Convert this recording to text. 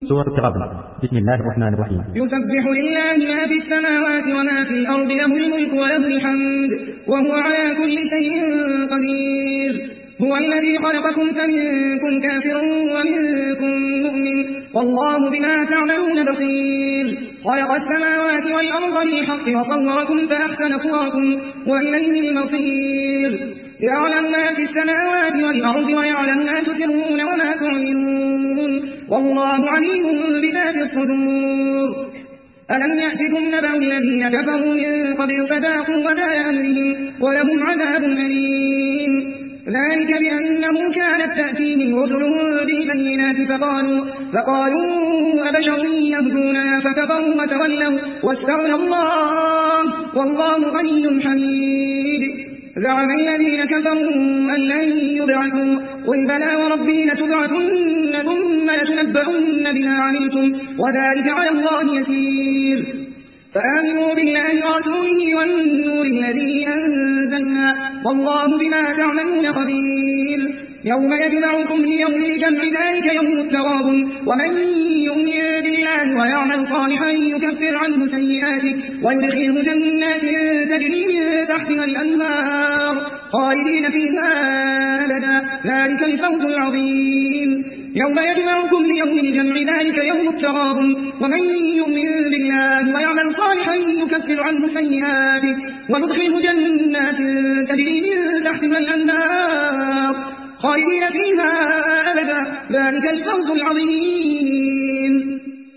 سورة التغابن. بسم الله الرحمن الرحيم. يسبح لله ما في السماوات وما في الأرض، له الملك وله الحمد وهو على كل شيء قدير. هو الذي خلقكم فمنكم كافر ومنكم مؤمن، والله بما تعملون بصير. خلق السماوات والأرض بالحق وصوركم فأحسن صوركم وإليه المصير. يعلم ما في السماوات والأرض ويعلم ما تسرون وما تعلنون، والله عليم بذات الصدور. ألم يأتكم نبأ الذين كفروا من قبل فذاقوا وبال أمرهم ولهم عذاب أليم. ذلك بأنه كانت تأتيهم رسلهم بالبينات فقالوا أبشر يهدوننا فكفروا وتولوا واستغنى الله والله غني حميد. زعم الذين كفروا أن لن يبعثوا، قل بلى وربي لتبعثن ثم لتنبؤن بما عملتم وذلك على الله يسير. فآمنوا بالله ورسوله والنور الذي أنزلنا والله بما تعملون خبير. يوم يجمعكم ليوم الجمع ذلك يوم التغابن، ومن يؤمن بالله ويعمل صالحا يكفر عنه سيئاته ويدخله جنات تجري من تحتها الأنهار خالدين فيها أبدا، ذلك الفوز العظيم. يوم يجمعكم ليوم الجمع ذلك يوم التغابن، ومن يؤمن بالله ويعمل صالحا يكفر عنه سيئاته ويدخله جنات تجري من تحتها الأنهار خالدين فيها أبدا، ذلك الفوز العظيم.